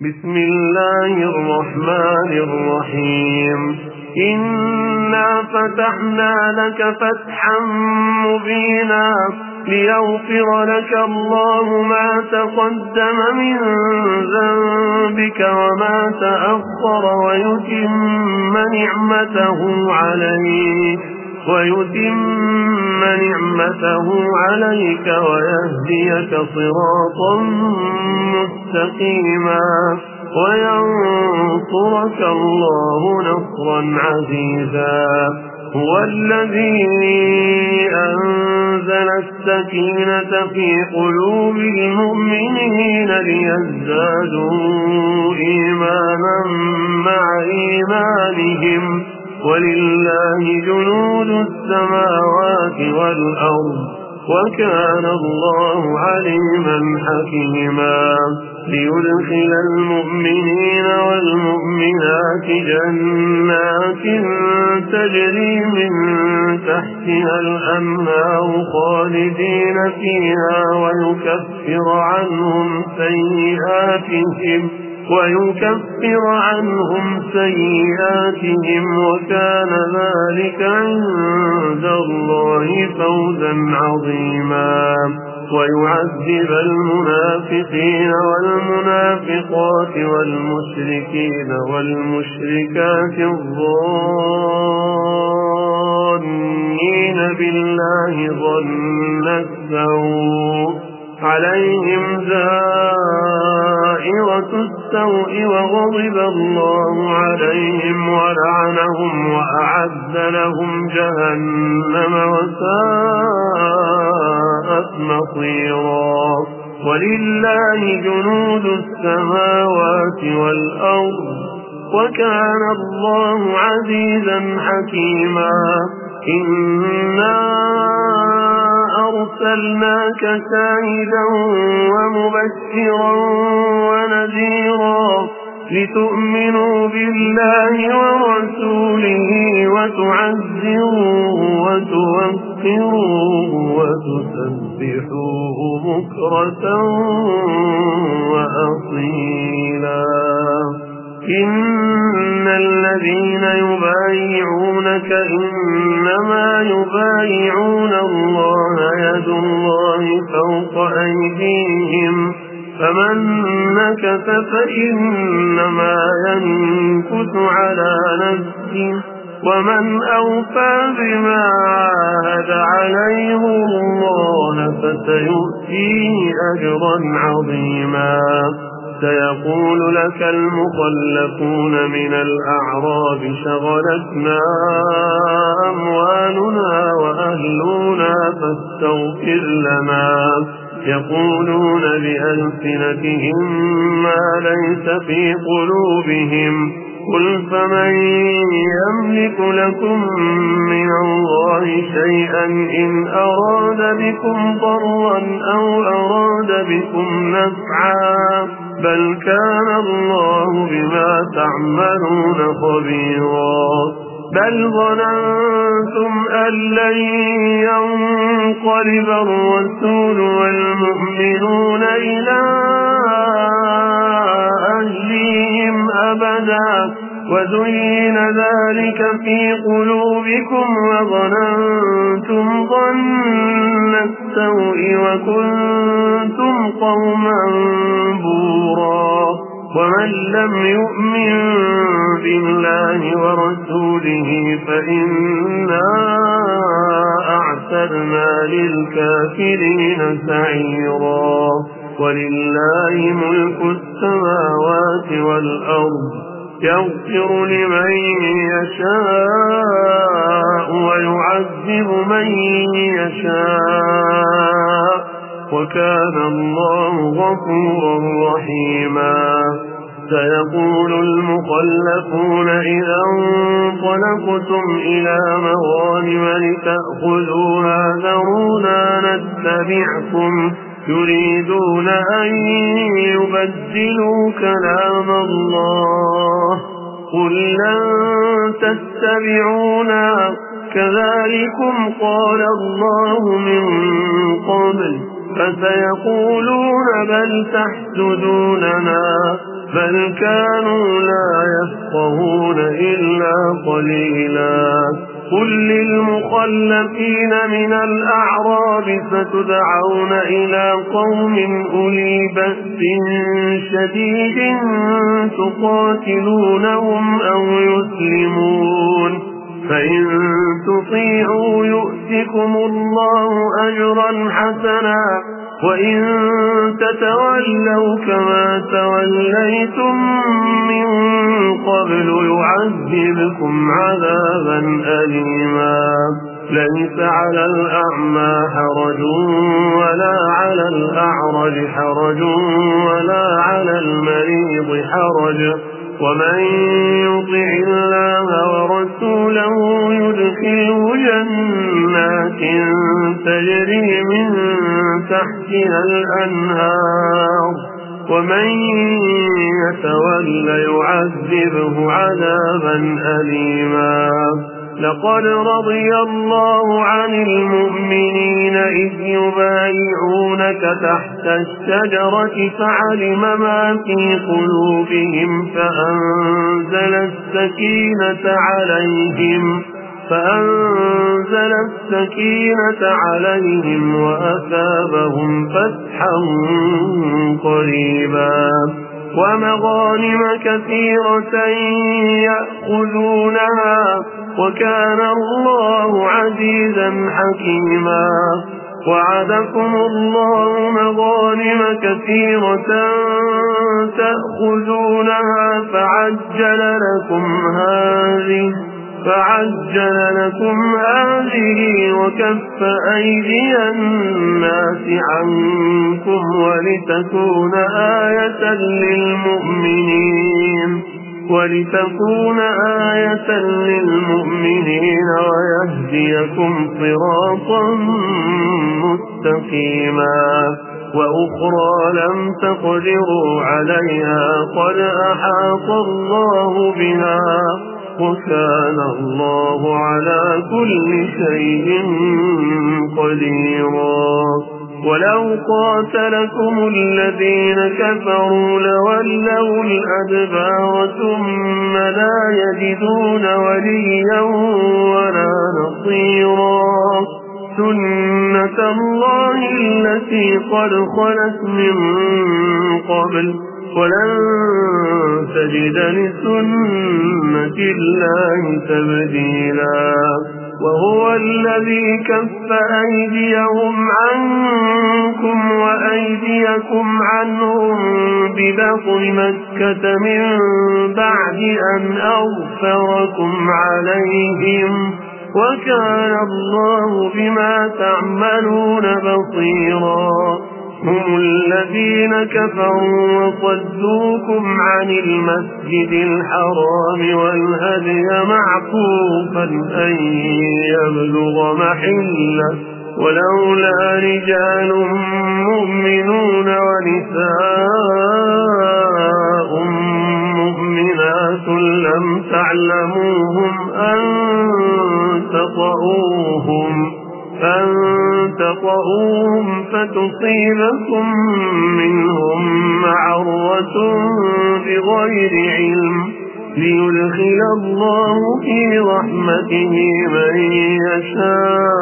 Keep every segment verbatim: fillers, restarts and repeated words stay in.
بسم الله الرحمن الرحيم إنا فتحنا لك فتحا مبينا ليغفر لك الله ما تقدم من ذنبك وما تأخر ويتم نعمته عليك ويتم نعمته عليك ويهديك صراطا مستقيما وينصرك الله نصرا عزيزا هو الذي أنزل السكينة في قلوب المؤمنين ليزدادوا إيمانا مع إيمانهم ولله جنود السماوات والأرض وكان الله عليما حكيما ليدخل المؤمنين والمؤمنات جنات تجري من تحتها الأنهار خالدين فيها ويكفر عنهم سيئاتهم ويكفر عنهم سيئاتهم وكان ذلك عند الله فوزا عظيما ويعذب المنافقين والمنافقات والمشركين والمشركات الظانين بالله ظن السوء عليهم دائرة السوء وغضب الله عليهم ولعنهم وأعد لهم جهنم وساءت مصيرا ولله جنود السماوات والأرض وكان الله عزيزا حكيما إنا أرسلناك شاهدا ومبشرا ونذيرا لتؤمنوا بالله ورسوله وتعزروه وتوقروه وتسبحوه بكرة وأصيلا إن الذين يبايعونك إنما يبايعون الله يد الله فوق أيديهم فمن نكث فإنما ينكث على نفسه ومن أوفى بما عاهد عليه الله فسيؤتيه أجرا عظيما سيقول لك المخلفون من الأعراب شغلتنا أموالنا وأهلنا فاستغفر لنا يقولون بألسنتهم ما ليس في قلوبهم قل فمن يملك لكم من الله شيئا إن أراد بكم ضرا أو أراد بكم نفعا بل كان الله بما تعملون خبيرا بل ظننتم أن لن ينقلب الرسول والمؤمنون إلى أهلهم أبدا وزين ذلك في قلوبكم وظننتم ظن السوء وكنتم قوما بورا ومن لم يؤمن بالله ورسوله فإنا أعتدنا للكافرين سعيرا ولله ملك السماوات والأرض يغفر لمن يشاء ويعذب من يشاء وكان الله غفورا رحيما سيقول المخلفون إذا انطلقتم إلى مغانم لتأخذوها ذرونا نتبعكم يريدون أن يبدلوا كلام الله قل لن تتبعونا كذلكم قال الله من قبل فسيقولون بل تحسدوننا بل كانوا لا يفقهون إلا قليلا. قل للمخلفين من الأعراب ستدعون إلى قوم أولي بأس شديد تقاتلونهم أو يسلمون، فإن تطيعوا يؤتكم الله أجرا حسنا، وإن تتولوا كما توليتم من قبل يعذبكم عذابا أليما. ليس على الأعمى حرج ولا على الأعرج حرج ولا على المريض حرج، ومن يطع الله ورسوله يدخله جنات تجري من تحتها الأنهار، ومن يتول يعذبه عذابا أليما. لقد رضي الله عن المؤمنين إذ يبايعونك تحت الشجرة فعلم ما في قلوبهم فأنزل السكينة عليهم فأنزل السكينة عليهم وأثابهم فتحا قريبا، ومغانم كثيرة يأخذونها، وكان الله عزيزا حكيما. وعدكم الله مغانم كثيرة تأخذونها فعجل لكم هذه فعجل لكم هذه وكف أيدي الناس عنكم ولتكون آية للمؤمنين ولتكون آية للمؤمنين ويهديكم صراطا مستقيما. وأخرى لم تقدروا عليها قد أحاط الله بها، وكان الله على كل شيء قديرا. ولو قاتلكم الذين كفروا لولوا الأدبار ثم لا يجدون وليا ولا نصيرا. سنة الله التي قد خلت من قبل ولن تجد لسنة الله تبديلا. وهو الذي كف أيديهم عنكم وأيديكم عنهم ببطن مكة من بعد أن أغفركم عليهم، وكان الله بما تعملون بصيرا. هم الذين كفروا وصدوكم عن المسجد الحرام والهدي معكوفا أن يبلغ محله، ولولا رجال مؤمنون ونساء مؤمنات لم تعلموهم أن تطؤوهم أن تطؤوهم فتصيبكم منهم معرة بغير علم، ليدخل الله في رحمته من يشاء.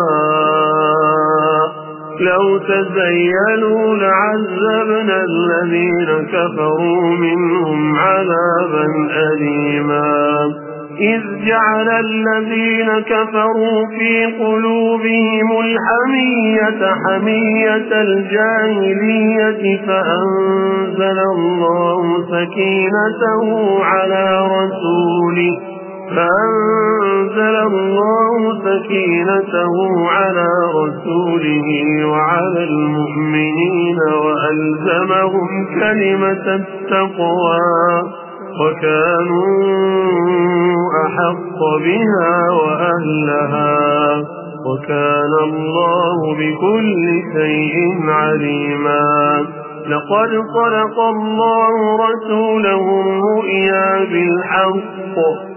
لو تزيلوا لعذبنا الذين كفروا منهم عذابا أليما. إذ جعل الذين كفروا في قلوبهم الحمية حمية الجاهلية فأنزل الله سكينته على رسوله فأنزل الله سكينته على رسوله وعلى المؤمنين وألزمهم كلمة التقوى، وكانوا أحق بها وأهلها، وكان الله بكل شيء عليما. لقد صدق الله رسوله الرؤيا بالحق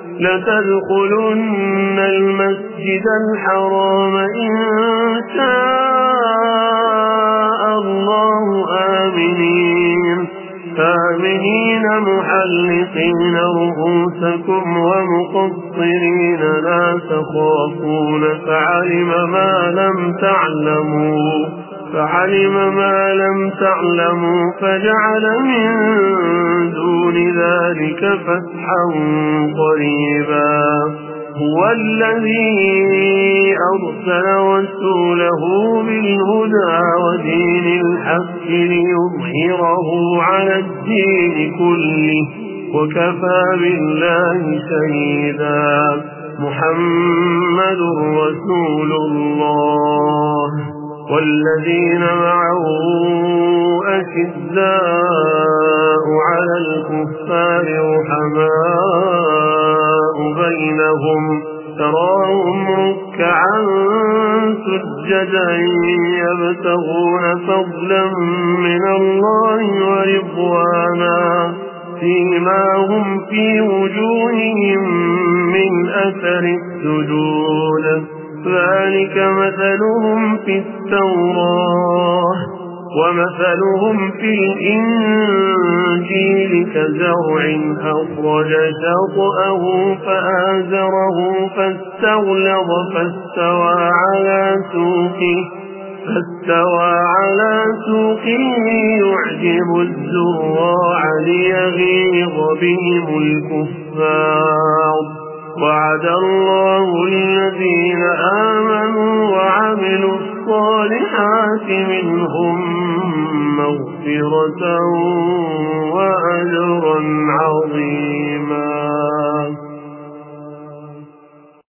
لتدخلن المسجد الحرام إن شاء الله آمنين آمنين محلقين رؤوسكم ومقصرين لا تخافون فعلم ما لم تعلموا فعلم ما لم تعلموا فجعل من دون ذلك فتحا قريبا هو الذي أرسل رسوله بالهدى ودين الحق ليظهره على الدين كله وكفى بالله شهيدا محمد رسول الله والذين معه أشداء على الكفار رحماء بينهم تراهم ركعا سجدا يبتغون فضلا من الله ورضوانا فيما هم في وجوههم من أثر السجود ذلك مثلهم في التوراة ومثلهم في الإنجيل كزرع أخرج شطأه فآزره فاستغلظ فاستوى على سوقه فاستوى على سوقه يعجب الزراع ليغيظ بهم الكفار وعد الله الذين آمنوا وعملوا الصالحات منهم مغفرة وأجرا عظيما.